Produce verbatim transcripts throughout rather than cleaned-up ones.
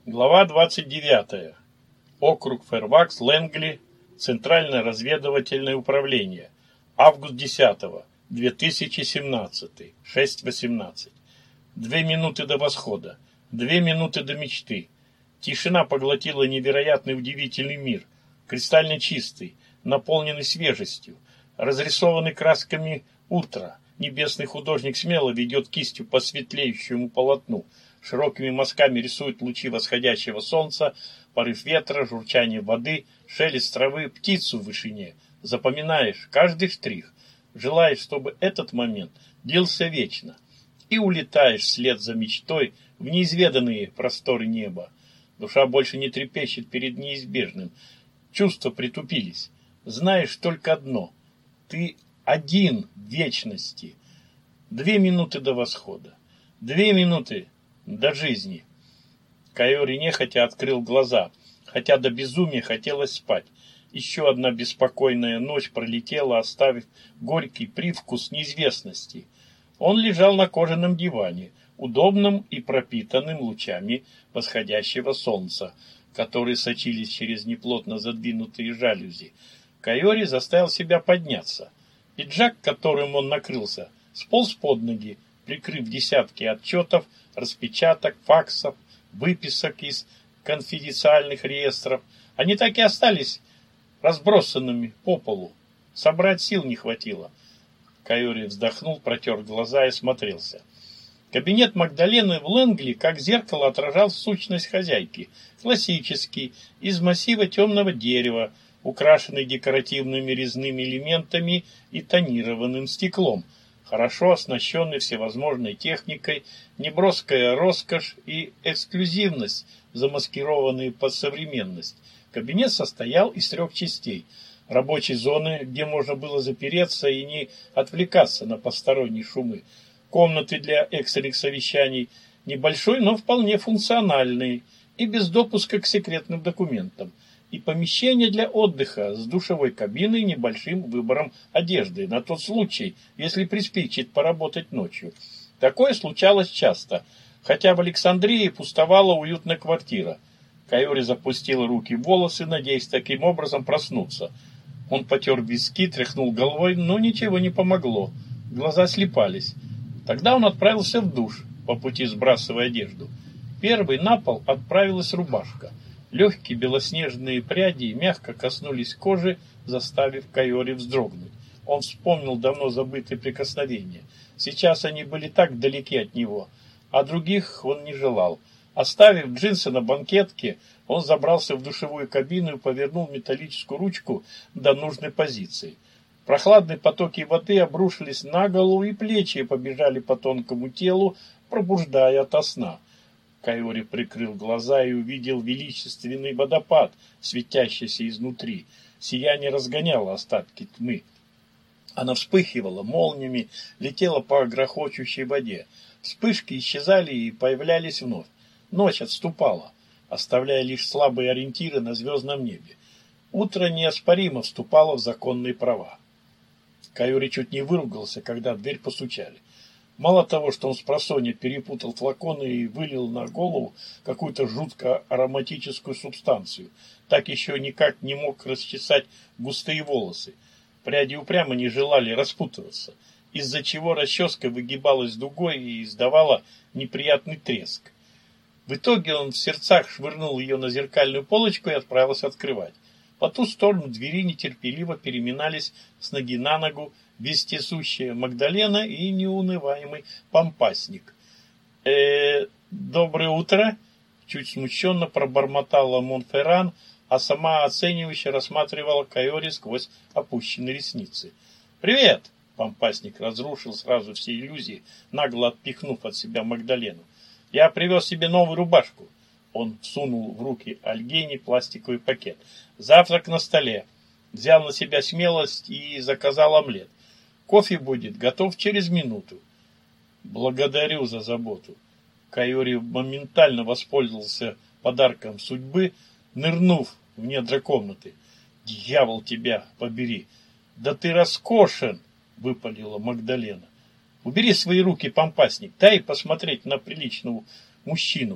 Глава двадцать девятая. Округ Фэрвакс, Лэнгли, Центральное разведывательное управление. Август десятого, две тысячи семнадцатый, шесть восемнадцать. Две минуты до восхода. Две минуты до мечты. Тишина поглотила невероятный удивительный мир. Кристально чистый, наполненный свежестью, разрисованный красками утра. Небесный художник смело ведет кистью по светлеющему полотну. Широкими мазками рисует лучи восходящего солнца, порыв ветра, журчание воды, шелест травы, птицу в вышине. Запоминаешь каждый штрих, желаешь, чтобы этот момент длился вечно. И улетаешь вслед за мечтой в неизведанные просторы неба. Душа больше не трепещет перед неизбежным. Чувства притупились. Знаешь только одно. Ты один в вечности. Две минуты до восхода. Две минуты до жизни. Кайори нехотя открыл глаза, хотя до безумия хотелось спать. Еще одна беспокойная ночь пролетела, оставив горький привкус неизвестности. Он лежал на кожаном диване, удобном и пропитанным лучами восходящего солнца, которые сочились через неплотно задвинутые жалюзи. Кайори заставил себя подняться. Пиджак, которым он накрылся, сполз под ноги, прикрыв десятки отчетов, распечаток, факсов, выписок из конфиденциальных реестров. Они так и остались разбросанными по полу. Собрать сил не хватило. Кайори вздохнул, протер глаза и смотрелся. Кабинет Магдалены в Лэнгли как зеркало отражал сущность хозяйки. Классический, из массива темного дерева, украшенный декоративными резными элементами и тонированным стеклом. Хорошо оснащенный всевозможной техникой, неброская роскошь и эксклюзивность, замаскированные под современность. Кабинет состоял из трех частей. Рабочей зоны, где можно было запереться и не отвлекаться на посторонние шумы. Комнаты для экстренных совещаний, небольшой, но вполне функциональный и без допуска к секретным документам. И помещение для отдыха с душевой кабиной и небольшим выбором одежды, на тот случай, если приспичит поработать ночью. Такое случалось часто, хотя в Александрии пустовала уютная квартира. Кайори запустил руки в волосы, надеясь таким образом проснуться. Он потер виски, тряхнул головой, но ничего не помогло. Глаза слипались. Тогда он отправился в душ, по пути сбрасывая одежду. Первой на пол отправилась рубашка. Легкие белоснежные пряди мягко коснулись кожи, заставив Кайори вздрогнуть. Он вспомнил давно забытые прикосновения. Сейчас они были так далеки от него, а других он не желал. Оставив джинсы на банкетке, он забрался в душевую кабину и повернул металлическую ручку до нужной позиции. Прохладные потоки воды обрушились на голову и плечи и побежали по тонкому телу, пробуждая ото сна. Кайори прикрыл глаза и увидел величественный водопад, светящийся изнутри. Сияние разгоняло остатки тьмы. Она вспыхивала молниями, летела по грохочущей воде. Вспышки исчезали и появлялись вновь. Ночь отступала, оставляя лишь слабые ориентиры на звездном небе. Утро неоспоримо вступало в законные права. Кайори чуть не выругался, когда в дверь постучали. Мало того, что он спросонья перепутал флаконы и вылил на голову какую-то жутко ароматическую субстанцию, так еще никак не мог расчесать густые волосы. Пряди упрямо не желали распутываться, из-за чего расческа выгибалась дугой и издавала неприятный треск. В итоге он в сердцах швырнул ее на зеркальную полочку и отправился открывать. По ту сторону двери нетерпеливо переминались с ноги на ногу вездесущая Магдалена и неунываемый помпасник. э доброе утро!» — чуть смущенно пробормотала Монферран, а сама оценивающе рассматривала Кайори сквозь опущенные ресницы. «Привет!» — помпасник разрушил сразу все иллюзии, нагло отпихнув от себя Магдалену. «Я привез себе новую рубашку». Он всунул в руки Альгене пластиковый пакет. «Завтрак на столе». Взял на себя смелость и заказал омлет. «Кофе будет готов через минуту». «Благодарю за заботу». Кайори моментально воспользовался подарком судьбы, нырнув в недра комнаты. «Дьявол тебя побери! Да ты роскошен!» — выпалила Магдалена. «Убери свои руки, помпасник, дай посмотреть на приличного мужчину».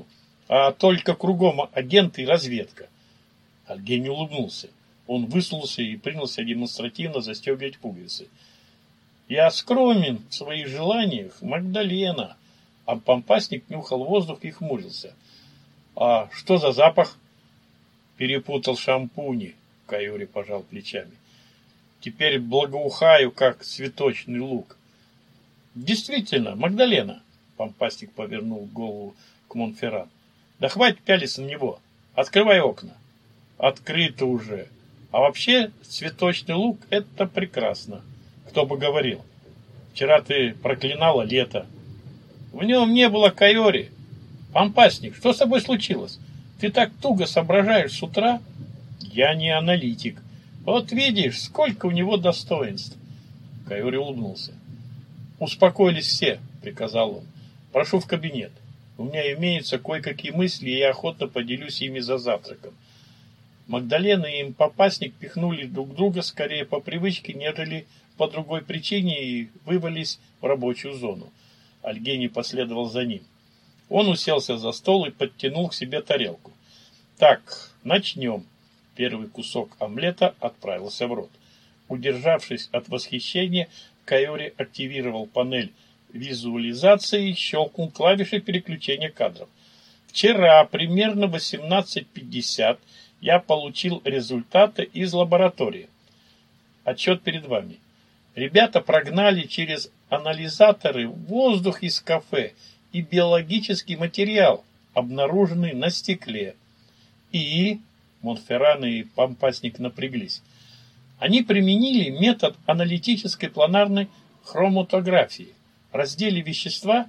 а только кругом агенты и разведка. Альгений улыбнулся. Он высунулся и принялся демонстративно застегивать пуговицы. Я скромен в своих желаниях, Магдалена. А помпасник нюхал воздух и хмурился. А что за запах? Перепутал шампуни. Каюри пожал плечами. Теперь благоухаю, как цветочный лук. Действительно, Магдалена. Помпасник повернул голову к Монферран. Да хватит пялиться на него. Открывай окна. Открыто уже. А вообще, цветочный лук — это прекрасно. Кто бы говорил. Вчера ты проклинала лето. В нем не было Кайори. Помпасник, что с тобой случилось? Ты так туго соображаешь с утра? Я не аналитик. Вот видишь, сколько у него достоинств. Кайори улыбнулся. Успокоились все, приказал он. Прошу в кабинет. У меня имеются кое-какие мысли, и я охотно поделюсь ими за завтраком. Магдалена и Помпасник пихнули друг друга скорее по привычке, нежели по другой причине, и вывалились в рабочую зону. Альгений последовал за ним. Он уселся за стол и подтянул к себе тарелку. Так, начнем. Первый кусок омлета отправился в рот. Удержавшись от восхищения, Кайори активировал панель визуализации и щелкнул клавишей переключения кадров. Вчера, примерно в восемнадцать пятьдесят, я получил результаты из лаборатории. Отчет перед вами. Ребята прогнали через анализаторы воздух из кафе и биологический материал, обнаруженный на стекле. И Монферран и Помпасник напряглись. Они применили метод аналитической планарной хроматографии, раздели вещества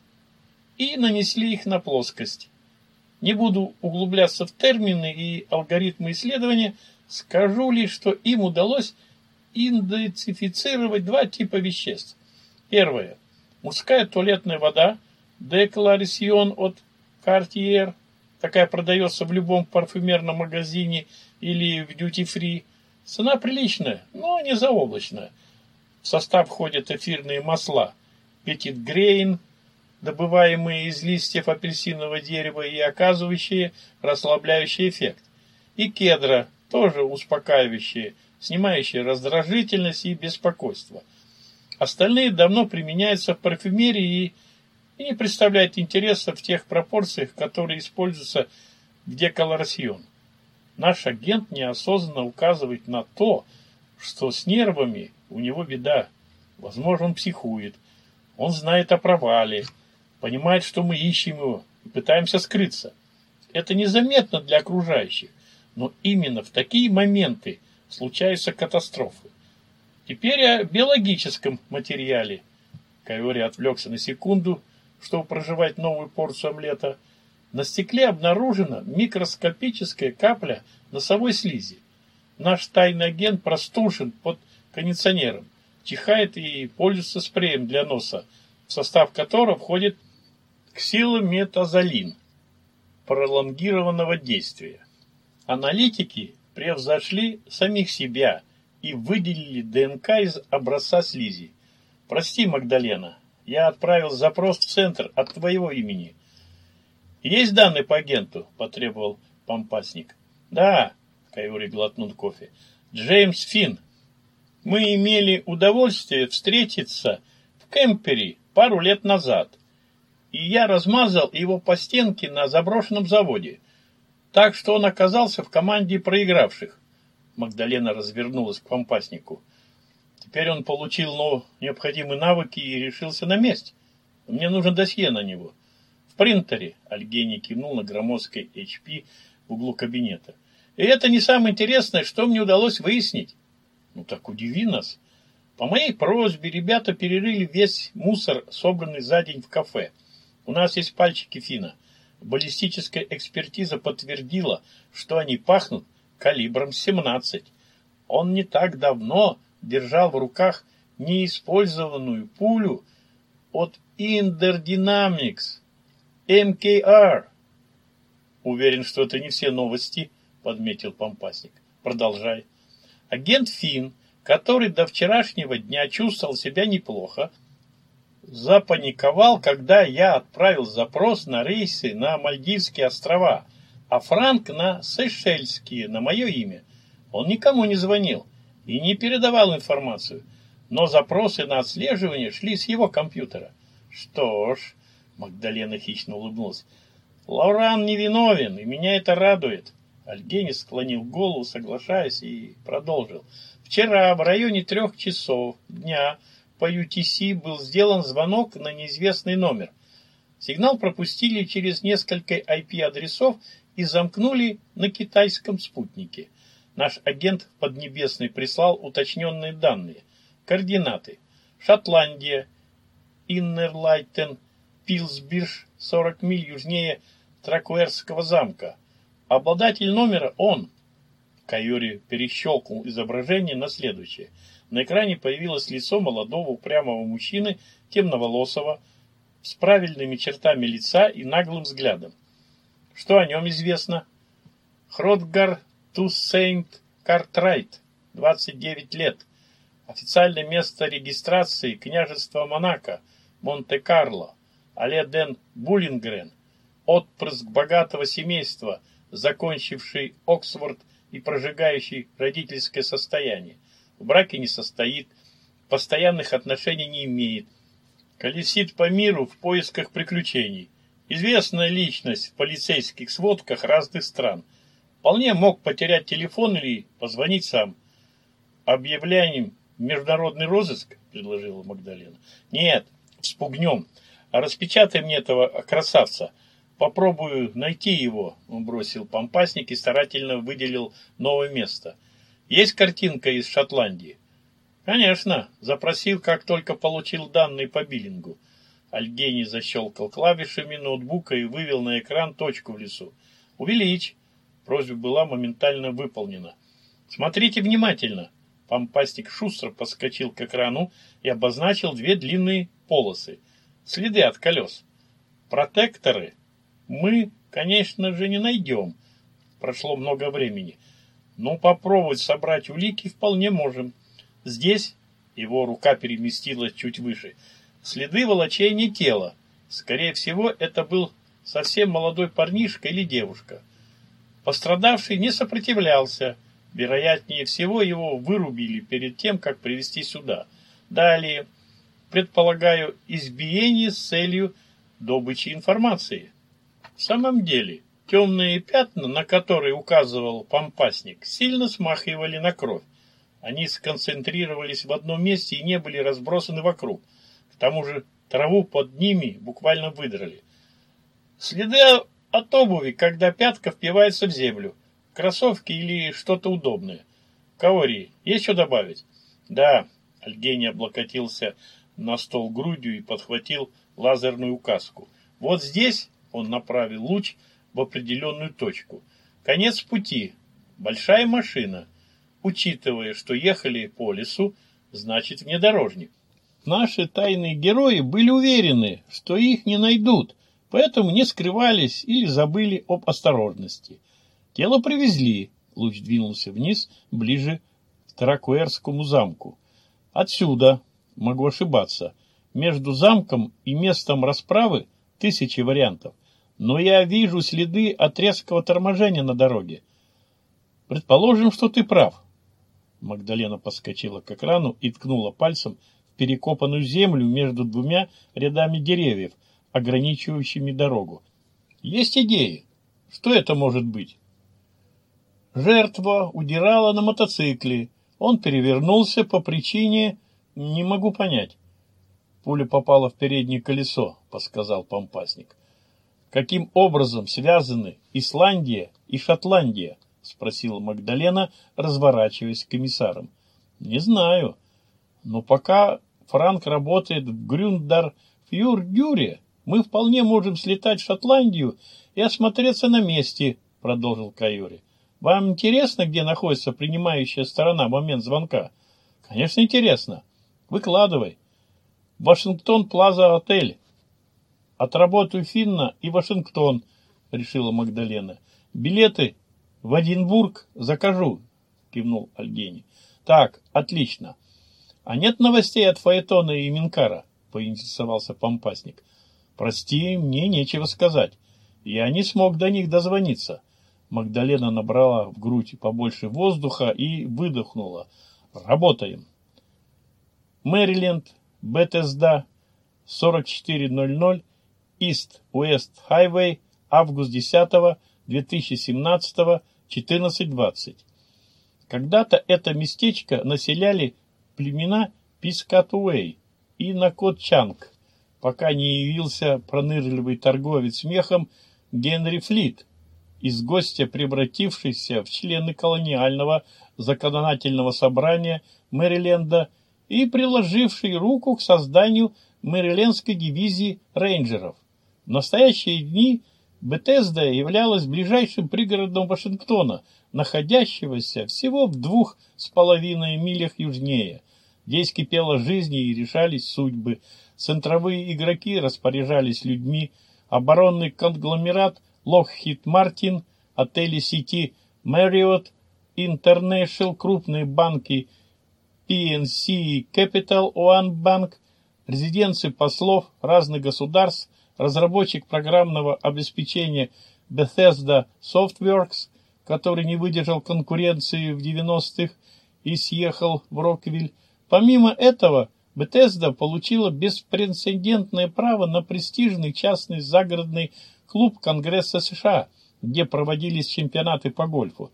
и нанесли их на плоскость. Не буду углубляться в термины и алгоритмы исследования, скажу лишь, что им удалось идентифицировать два типа веществ. Первое. Мужская туалетная вода, Декларисьон от Cartier, такая продается в любом парфюмерном магазине или в дьюти-фри. Цена приличная, но не заоблачная. В состав входят эфирные масла, Petit Grain, добываемые из листьев апельсинового дерева и оказывающие расслабляющий эффект, и кедра, тоже успокаивающие, снимающие раздражительность и беспокойство. Остальные давно применяются в парфюмерии и, и не представляют интереса в тех пропорциях, которые используются в Декларисьон. Наш агент неосознанно указывает на то, что с нервами у него беда. Возможно, он психует. Он знает о провале, понимает, что мы ищем его и пытаемся скрыться. Это незаметно для окружающих, но именно в такие моменты случаются катастрофы. Теперь о биологическом материале. Кайори отвлекся на секунду, чтобы проживать новую порцию омлета. На стекле обнаружена микроскопическая капля носовой слизи. Наш тайный агент простужен под кондиционером, чихает и пользуется спреем для носа, в состав которого входит ксилометазолин пролонгированного действия. Аналитики превзошли самих себя и выделили ДНК из образца слизи. Прости, Магдалена, я отправил запрос в центр от твоего имени. Есть данные по агенту? Потребовал Помпасник. Да, Кайори глотнул кофе. Джеймс Финн. Мы имели удовольствие встретиться в Кемпере пару лет назад, и я размазал его по стенке на заброшенном заводе, так что он оказался в команде проигравших. Магдалена развернулась к Помпаснику. Теперь он получил ну, необходимые навыки и решился на месте. Мне нужно досье на него. В принтере, Альгений кивнул на громоздкой эйч пи в углу кабинета. И это не самое интересное, что мне удалось выяснить. Ну так удиви нас. По моей просьбе ребята перерыли весь мусор, собранный за день в кафе. У нас есть пальчики Финна. Баллистическая экспертиза подтвердила, что они пахнут калибром семнадцать. Он не так давно держал в руках неиспользованную пулю от Inder Dynamics эм кей ар. Уверен, что это не все новости, подметил Помпасник. Продолжай. Агент Финн, который до вчерашнего дня чувствовал себя неплохо, запаниковал, когда я отправил запрос на рейсы на Мальдивские острова, а Франк на Сейшельские, на мое имя. Он никому не звонил и не передавал информацию, но запросы на отслеживание шли с его компьютера. Что ж, Магдалена хищно улыбнулась, Лоран невиновен, и меня это радует. Альгени склонил голову, соглашаясь, и продолжил. Вчера в районе трех часов дня по ю ти си был сделан звонок на неизвестный номер. Сигнал пропустили через несколько ай пи-адресов и замкнули на китайском спутнике. Наш агент Поднебесный прислал уточненные данные. Координаты. Шотландия, Иннерлайтен, Пилсбирш, сорок миль южнее Тракуэрского замка. Обладатель номера он. Кайори перещелкнул изображение на следующее. На экране появилось лицо молодого упрямого мужчины, темноволосого, с правильными чертами лица и наглым взглядом. Что о нем известно? Хротгар Туссейнт Картрайт, двадцать девять лет. Официальное место регистрации княжество Монако, Монте-Карло. Але Ден Буллингрен, отпрыск богатого семейства, закончивший Оксфорд и прожигающий родительское состояние. В браке не состоит, постоянных отношений не имеет. Колесит по миру в поисках приключений. Известная личность в полицейских сводках разных стран. Вполне мог потерять телефон или позвонить сам. Объявляем международный розыск, предложила Магдалена. Нет, вспугнем. А распечатай мне этого красавца. Попробую найти его, он бросил помпасник и старательно выделил новое место. Есть картинка из Шотландии? Конечно, запросил, как только получил данные по биллингу. Альгени защелкал клавишами ноутбука и вывел на экран точку в лесу. Увеличь. Просьба была моментально выполнена. Смотрите внимательно. Помпасник шустро подскочил к экрану и обозначил две длинные полосы. Следы от колес. Протекторы мы, конечно же, не найдем. Прошло много времени. Но попробовать собрать улики вполне можем. Здесь его рука переместилась чуть выше. Следы волочения тела. Скорее всего, это был совсем молодой парнишка или девушка. Пострадавший не сопротивлялся. Вероятнее всего, его вырубили перед тем, как привезти сюда. Далее, предполагаю, избиение с целью добычи информации. В самом деле, темные пятна, на которые указывал помпасник, сильно смахивали на кровь. Они сконцентрировались в одном месте и не были разбросаны вокруг. К тому же траву под ними буквально выдрали. Следы от обуви, когда пятка впивается в землю. Кроссовки или что-то удобное. Каори, есть что добавить? Да, Альгени облокотился на стол грудью и подхватил лазерную указку. Вот здесь он направил луч в определенную точку. Конец пути. Большая машина. Учитывая, что ехали по лесу, значит внедорожник. Наши тайные герои были уверены, что их не найдут, поэтому не скрывались или забыли об осторожности. Тело привезли. Луч двинулся вниз, ближе к Тракуэрскому замку. Отсюда, могу ошибаться, между замком и местом расправы тысячи вариантов, но я вижу следы от резкого торможения на дороге. Предположим, что ты прав. Магдалена подскочила к экрану и ткнула пальцем в перекопанную землю между двумя рядами деревьев, ограничивающими дорогу. Есть идеи? Что это может быть? Жертва удирала на мотоцикле. Он перевернулся по причине... Не могу понять. Пуля попала в переднее колесо, подсказал помпасник. Каким образом связаны Исландия и Шотландия? Спросила Магдалена, разворачиваясь к комиссарам. Не знаю. Но пока Франк работает в Грюндар-Фьюрдюре, мы вполне можем слетать в Шотландию и осмотреться на месте, продолжил Кайори. Вам интересно, где находится принимающая сторона в момент звонка? Конечно, интересно. Выкладывай. Вашингтон Плаза отель. Отработаю Финна и Вашингтон, решила Магдалена. Билеты в Эдинбург закажу, кивнул Альгени. Так, отлично. А нет новостей от Фаэтона и Минкара? — поинтересовался Помпасник. «Прости, мне нечего сказать. Я не смог до них дозвониться». Магдалена набрала в грудь побольше воздуха и выдохнула. «Работаем». Мэриленд, Бетесда, сорок четыре ноль ноль, Ист-Уэст Хайвей, август десятого две тысячи семнадцатого, четырнадцать двадцать. Когда-то это местечко населяли племена Пискатуэй и Накотчанг, пока не явился пронырливый торговец мехом Генри Флит, из гостя превратившийся в члены колониального законодательного собрания Мэриленда и приложивший руку к созданию Мэрилендской дивизии рейнджеров. В настоящие дни Бетесда являлась ближайшим пригородом Вашингтона, находящегося всего в двух с половиной милях южнее. Здесь кипела жизнь и решались судьбы. Центровые игроки распоряжались людьми, оборонный конгломерат Lockheed Martin, отели сети Marriott International, крупные банки пи эн си Capital One Bank, резиденции послов разных государств, разработчик программного обеспечения Bethesda Softworks, который не выдержал конкуренции в девяностых и съехал в Роквилл. Помимо этого, Bethesda получила беспрецедентное право на престижный частный загородный клуб Конгресса США, где проводились чемпионаты по гольфу.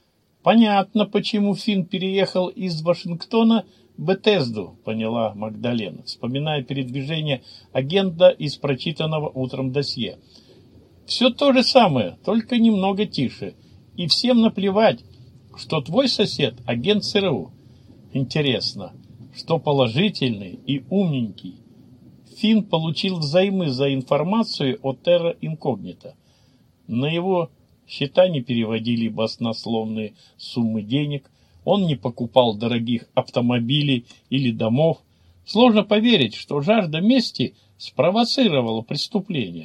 Понятно, почему Финн переехал из Вашингтона в Бетесду, поняла Магдалена, вспоминая передвижение агента из прочитанного утром досье. Все то же самое, только немного тише. И всем наплевать, что твой сосед агент ЦРУ. Интересно, что положительный и умненький Финн получил взаймы за информацию о Терра Инкогнито. На его счета не переводили баснословные суммы денег, он не покупал дорогих автомобилей или домов. Сложно поверить, что жажда мести спровоцировала преступление.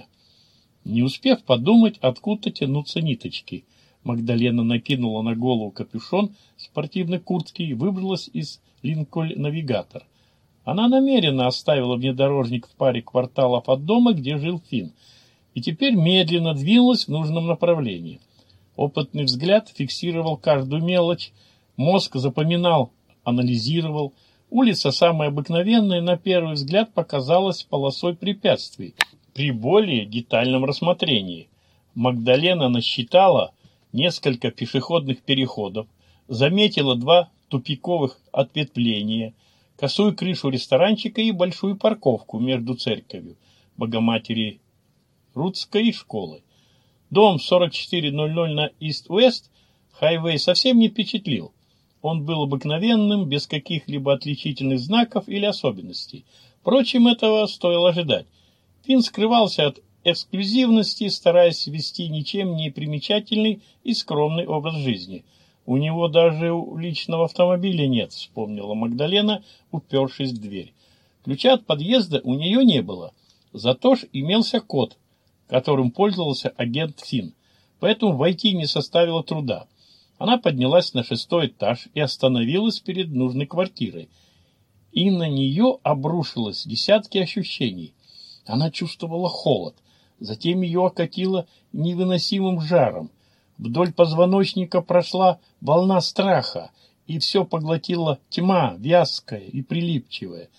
Не успев подумать, откуда тянутся ниточки, Магдалена накинула на голову капюшон спортивной куртки и выбралась из Линкольн-навигатор. Она намеренно оставила внедорожник в паре кварталов от дома, где жил Финн, и теперь медленно двинулась в нужном направлении. Опытный взгляд фиксировал каждую мелочь, мозг запоминал, анализировал. Улица, самая обыкновенная, на первый взгляд показалась полосой препятствий. При более детальном рассмотрении Магдалена насчитала несколько пешеходных переходов, заметила два тупиковых ответвления, косую крышу ресторанчика и большую парковку между церковью Богоматери Рудской и школой. Дом сорок четыре ноль ноль на Ист-Уэст Хайвей совсем не впечатлил. Он был обыкновенным, без каких-либо отличительных знаков или особенностей. Впрочем, этого стоило ожидать. Финн скрывался от эксклюзивности, стараясь вести ничем не примечательный и скромный образ жизни. У него даже личного автомобиля нет, вспомнила Магдалена, упершись в дверь. Ключа от подъезда у нее не было, зато ж имелся код, которым пользовался агент Финн, поэтому войти не составило труда. Она поднялась на шестой этаж и остановилась перед нужной квартирой. И на нее обрушилось десятки ощущений. Она чувствовала холод, затем ее окатило невыносимым жаром. Вдоль позвоночника прошла волна страха, и все поглотила тьма, вязкая и прилипчивая.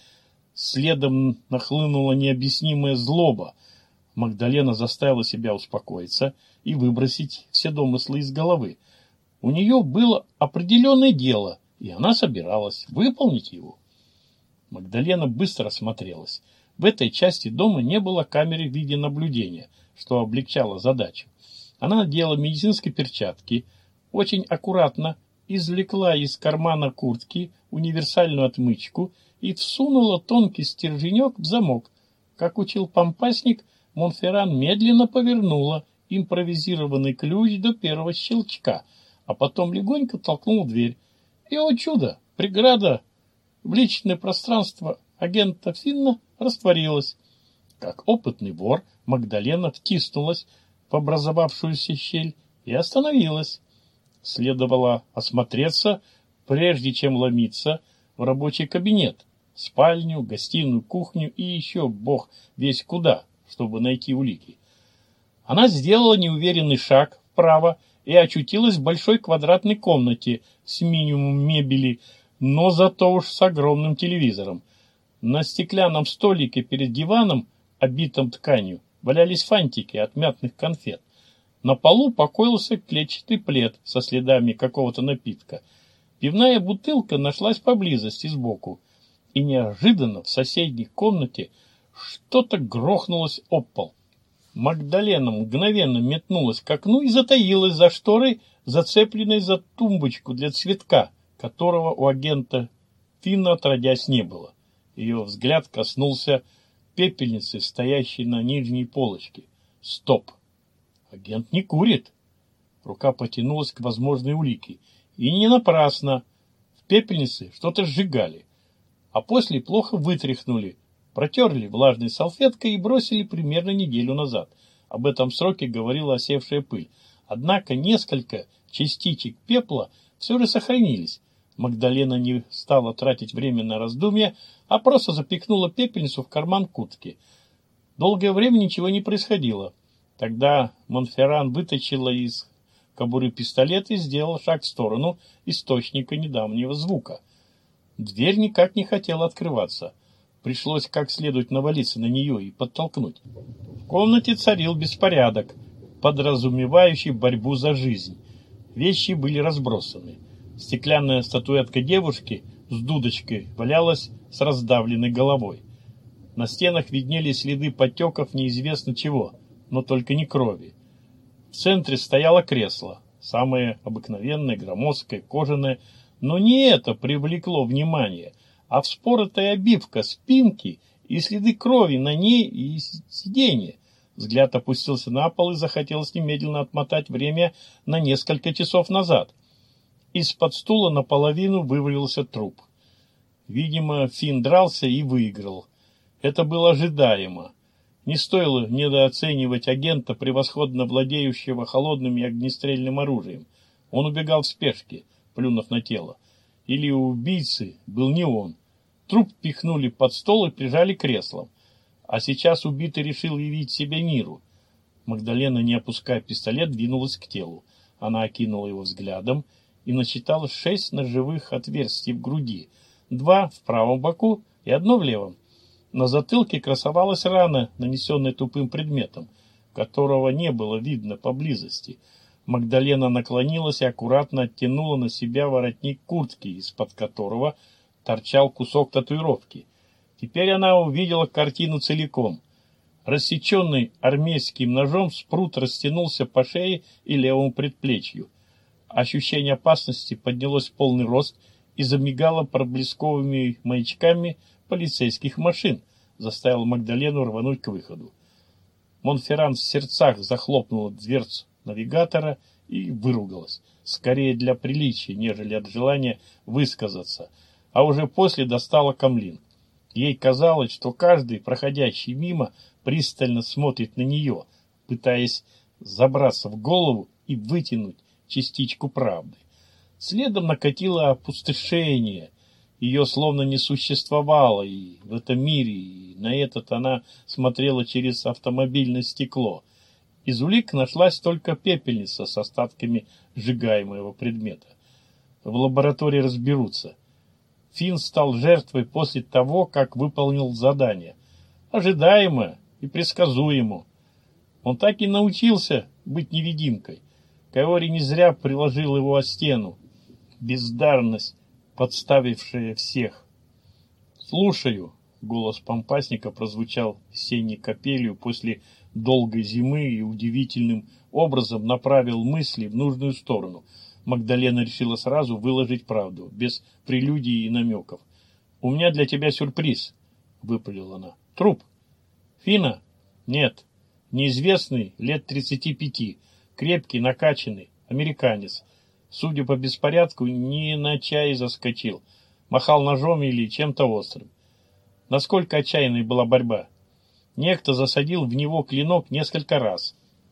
Следом нахлынула необъяснимая злоба. Магдалена заставила себя успокоиться и выбросить все домыслы из головы. У нее было определенное дело, и она собиралась выполнить его. Магдалена быстро осмотрелась. В этой части дома не было камеры видеонаблюдения, что облегчало задачу. Она надела медицинские перчатки, очень аккуратно извлекла из кармана куртки универсальную отмычку и всунула тонкий стерженек в замок. Как учил Помпасник, Монферран медленно повернула импровизированный ключ до первого щелчка, а потом легонько толкнула дверь. И, о чудо, преграда в личное пространство агента Финна растворилась. Как опытный вор, Магдалена втиснулась в образовавшуюся щель и остановилась. Следовало осмотреться, прежде чем ломиться в рабочий кабинет. спальню, гостиную, кухню и еще бог весь куда, чтобы найти улики. Она сделала неуверенный шаг вправо и очутилась в большой квадратной комнате с минимумом мебели, но зато уж с огромным телевизором. На стеклянном столике перед диваном, обитым тканью, валялись фантики от мятных конфет. На полу покоился клетчатый плед со следами какого-то напитка. Пивная бутылка нашлась поблизости сбоку. И неожиданно в соседней комнате что-то грохнулось об пол. Магдалена мгновенно метнулась к окну и затаилась за шторой, зацепленной за тумбочку для цветка, которого у агента Финна отродясь не было. Ее взгляд коснулся пепельницы, стоящей на нижней полочке. Стоп! Агент не курит. Рука потянулась к возможной улике. И не напрасно. В пепельнице что-то сжигали. А после плохо вытряхнули, протерли влажной салфеткой и бросили примерно неделю назад. Об этом сроке говорила осевшая пыль. Однако несколько частичек пепла все же сохранились. Магдалена не стала тратить время на раздумья, а просто запихнула пепельницу в карман куртки. Долгое время ничего не происходило. Тогда Монферран вытащила из кобуры пистолет и сделал шаг в сторону источника недавнего звука. Дверь никак не хотела открываться. Пришлось как следует навалиться на нее и подтолкнуть. В комнате царил беспорядок, подразумевающий борьбу за жизнь. Вещи были разбросаны. Стеклянная статуэтка девушки с дудочкой валялась с раздавленной головой. На стенах виднелись следы потеков неизвестно чего, но только не крови. В центре стояло кресло, самое обыкновенное, громоздкое, кожаное, но не это привлекло внимание, а вспоротая обивка спинки и следы крови на ней и сиденье. Взгляд опустился на пол и захотелось немедленно отмотать время на несколько часов назад. Из-под стула наполовину вывалился труп. Видимо, Финн дрался и выиграл. Это было ожидаемо. Не стоило недооценивать агента, превосходно владеющего холодным и огнестрельным оружием. Он убегал в спешке, плюнув на тело. Или у убийцы был не он. Труп пихнули под стол и прижали креслом. А сейчас убитый решил явить себя миру. Магдалена, не опуская пистолет, двинулась к телу. Она окинула его взглядом и насчитала шесть ножевых отверстий в груди. Два в правом боку и одно в левом. На затылке красовалась рана, нанесенная тупым предметом, которого не было видно поблизости. Магдалена наклонилась и аккуратно оттянула на себя воротник куртки, из-под которого торчал кусок татуировки. Теперь она увидела картину целиком. Рассеченный армейским ножом спрут растянулся по шее и левому предплечью. Ощущение опасности поднялось в полный рост и замигало проблесковыми маячками полицейских машин, заставил Магдалену рвануть к выходу. Монферран в сердцах захлопнула дверцу навигатора и выругалась, скорее для приличия, нежели от желания высказаться, а уже после достала камлин. Ей казалось, что каждый, проходящий мимо, пристально смотрит на нее, пытаясь забраться в голову и вытянуть частичку правды. Следом накатило опустошение. Ее словно не существовало и в этом мире, и на этот она смотрела через автомобильное стекло. Из улик нашлась только пепельница с остатками сжигаемого предмета. В лаборатории разберутся. Финн стал жертвой после того, как выполнил задание. Ожидаемо и предсказуемо. Он так и научился быть невидимкой. Каори не зря приложил его о стену. Бездарность, подставившая всех. «Слушаю», — голос помпасника прозвучал синей капелью после долгой зимы и удивительным образом направил мысли в нужную сторону. Магдалена решила сразу выложить правду, без прелюдий и намеков. «У меня для тебя сюрприз», — выпалила она. «Труп». «Финна?» «Нет. Неизвестный, лет тридцати пяти, крепкий, накачанный, американец. Судя по беспорядку, не на чай заскочил, махал ножом или чем-то острым. Насколько отчаянной была борьба? Некто засадил в него клинок несколько раз.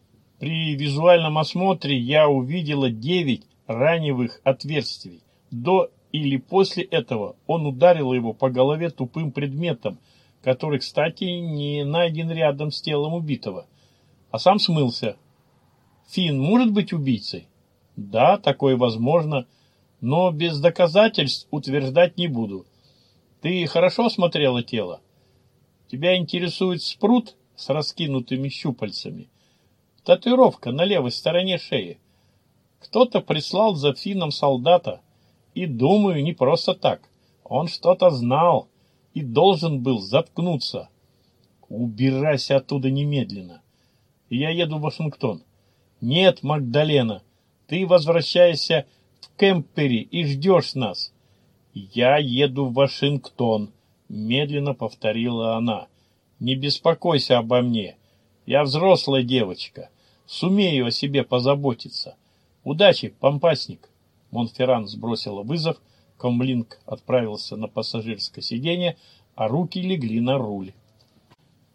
При визуальном осмотре я увидела девять раневых отверстий. До Или после этого он ударил его по голове тупым предметом, который, кстати, не найден рядом с телом убитого, а сам смылся. Финн может быть убийцей? Да, такое возможно, но без доказательств утверждать не буду. Ты хорошо осмотрела тело? Тебя интересует спрут с раскинутыми щупальцами? Татуировка на левой стороне шеи. Кто-то прислал за Финном солдата. И, думаю, не просто так. Он что-то знал и должен был заткнуться. Убирайся оттуда немедленно. Я еду в Вашингтон. Нет, Магдалена, ты возвращаешься в Кемпери и ждешь нас. Я еду в Вашингтон, медленно повторила она. Не беспокойся обо мне. Я взрослая девочка. Сумею о себе позаботиться. Удачи, помпасник. Монферран сбросила вызов, Комблинг отправился на пассажирское сиденье, а руки легли на руль.